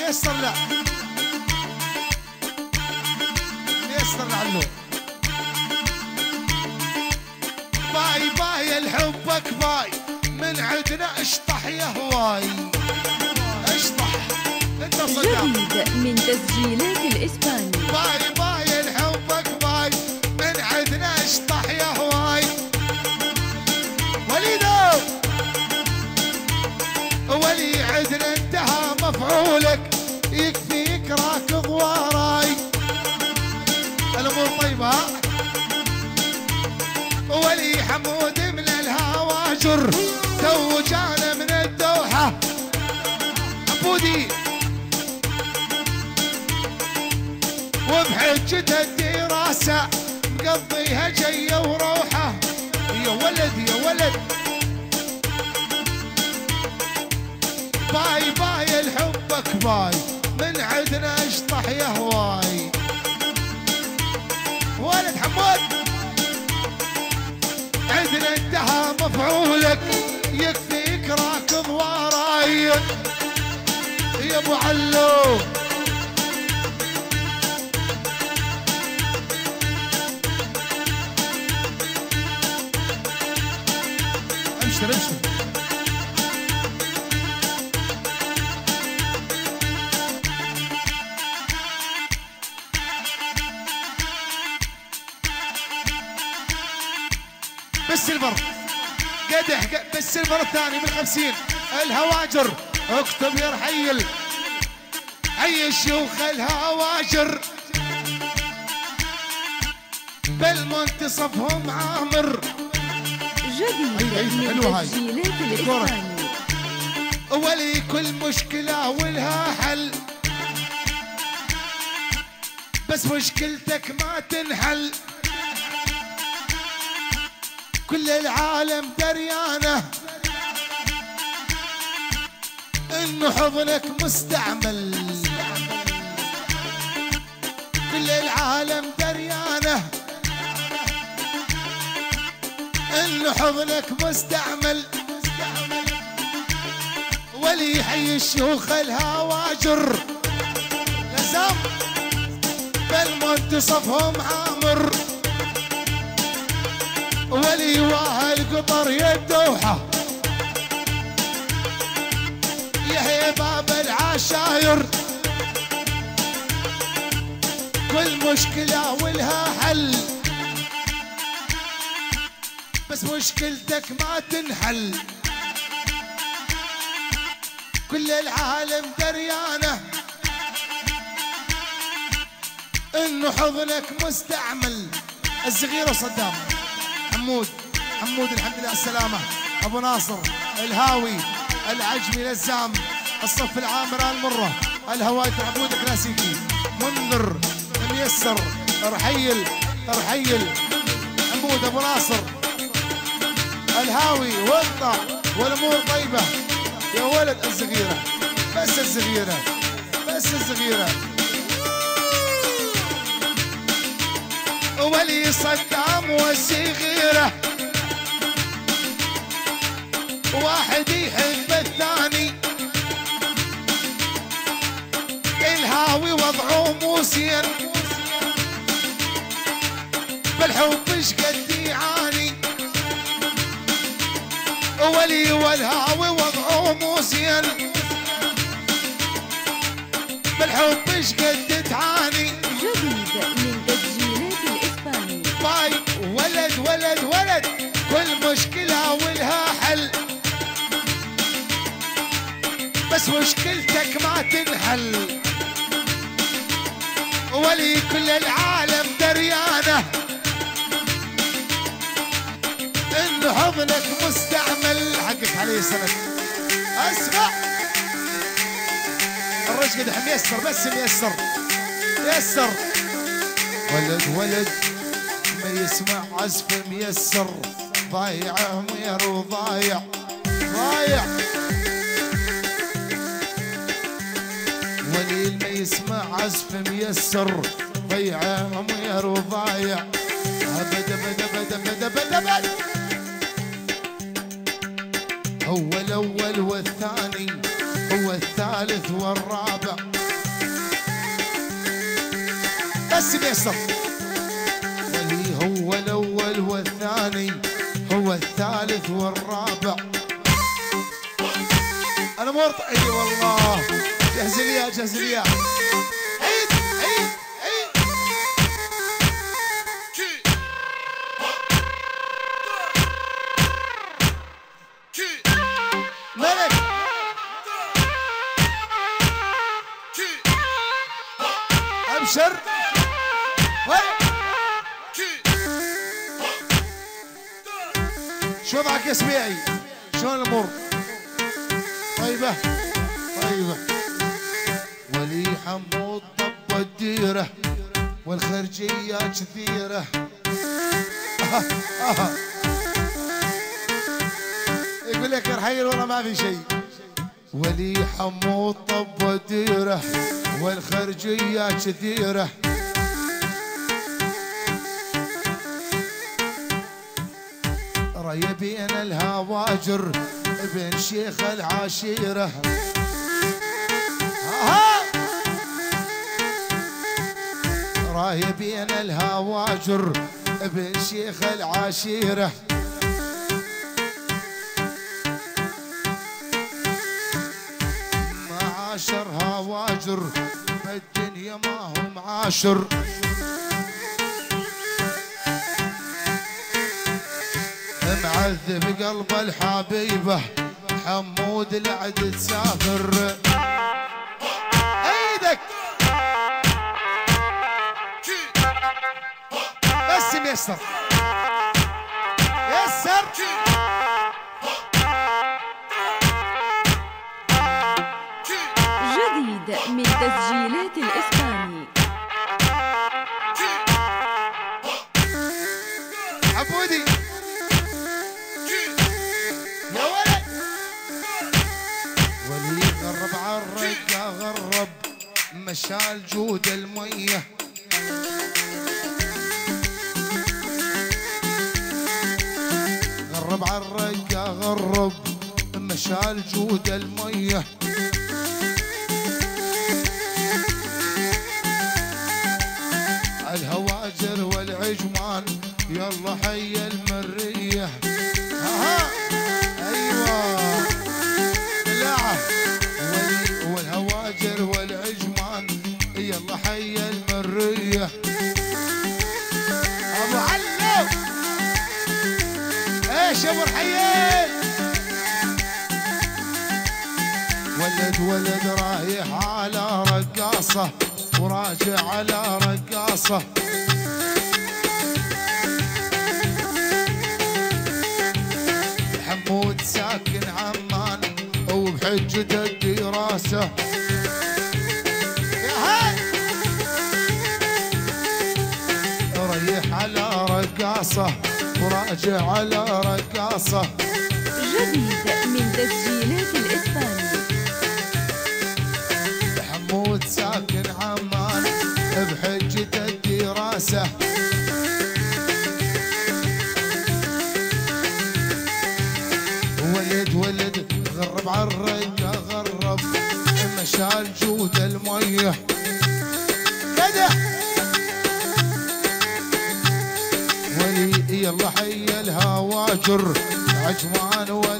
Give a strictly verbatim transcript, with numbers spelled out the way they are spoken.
ميسر لا ميسر لعلو. باي باي الحبك باي من عندنا اشطح يا هواي اشطح انت صدام جديد من تسجيلات الإسباني. باي باي الحبك باي من عندنا اشطح يا هواي وليدو ولي عندنا انتهى مفعولك يكفيك راكض وراي الامور طيبه. ولي حمود من الهواجر تو جانا من الدوحه عبودي وبحجة الدراسة مقضيها جية وروحة. يا ولد يا ولد باي باي الحبك باي من عندنا اشطح يا هواي ولد حمود عندنا انتهى مفعولك يكفيك راكض وراي يا ابو علو. ابشر ابشر بالسيلفر قدح بالسيلفر الثاني من خمسين الهواجر اكتب يا رحيل حي الشيوخ الهواجر بالمنتصف هم عامر. جديد من تسجيلات الإسباني. ولي كل مشكلة ولها حل بس مشكلتك ما تنحل كل العالم دريانة انه حضنك مستعمل كل العالم دريانة انه حضنك مستعمل. ولي حي الشيوخ الهواجر لزم بالمنتصف هم عامر. ولي واهل قطر يا الدوحة يحيى باب العشاير كل مشكلة ولها حل بس مشكلتك ما تنحل كل العالم دريانة انه حضنك مستعمل. الصغير وصدام حمود حمود الحمد لله على السلامة. ابو ناصر الهاوي العجمي لزام الصف العامر المرة الهواي عبود كلاسيكي منذر ميسر رحيل رحيل حمود ابو ناصر الهاوي وقطع والامور طيبة يا ولد. الصغيرة بس الصغيرة بس الصغيرة ولي صدام والصغيرة واحد يحب الثاني الهاوي وضعه موسين بالحب ايش قد يعاني. ولي والهاوي وضعه موسين بالحب ايش قد تعاني. جديد من تسجيلات الإسباني. باي ولد ولد ولد كل مشكلة ولها حل بس مشكلتك ما تنحل. ولي كل العالم دريانة انه حضنك مستعمل. حقك عليه سند اسمع الرجل قدح ميسر بس ميسر يسر ولد ولد ما يسمع عزف ميسر ضايع مير وضايع ضايع. ولي ما يسمع عزف ميسر ضيع مير وضايع. ابد ابد ابد ابد ابد ابد هو الاول والثاني هو الثالث والرابع بس ميسر. ولي هو الأول والثاني، هو الثالث والرابع. أنا مرت أي والله. جهز لي يا جهز لي يا عيد عيد عيد. ملك أبشر. شو وضعك يا سبيعي؟ شلون الأمور؟ طيبة طيبة. ولي حمود طب الديرة والخرجية كثيرة. آه آه. يقول لك يا رحيل والله ما في شيء. ولي حمود طب الديرة والخرجية كثيرة. راية بين الهواجر بين شيخ العشيرة. آه. راية بين الهواجر بين شيخ العشيرة. معاشر هواجر بالدنيا ما هم عاشر. معذب قلب الحبيبة حمود لعد تسافر. ايدك بس ميسر يسر. جديد من تسجيلات الإسباني. عبودي يا ولد. ولي غرب عالرقة غرب مشال جود المية. غرب عالرقة غرب مشال جود المية. الهواجر والعجمان يلا حي المرية. ها ايوه بلاعة. والهواجر والعجمان يلا حي المرية. ابو علو ايش ابو الحيين. ولد ولد رايح على رقاصة وراجع على رقاصة. حمود ساكن عمان وبحجة الدراسة. يا هاي ريح على رقاصة وراجع على رقاصة. جديد من تسجيلات الإسباني. حمود ساكن عمان بحجة الدراسة. ولد ولد غرب عالرقة غرب مشال جود المية. كده ولي يلا حي الهواجر عجمان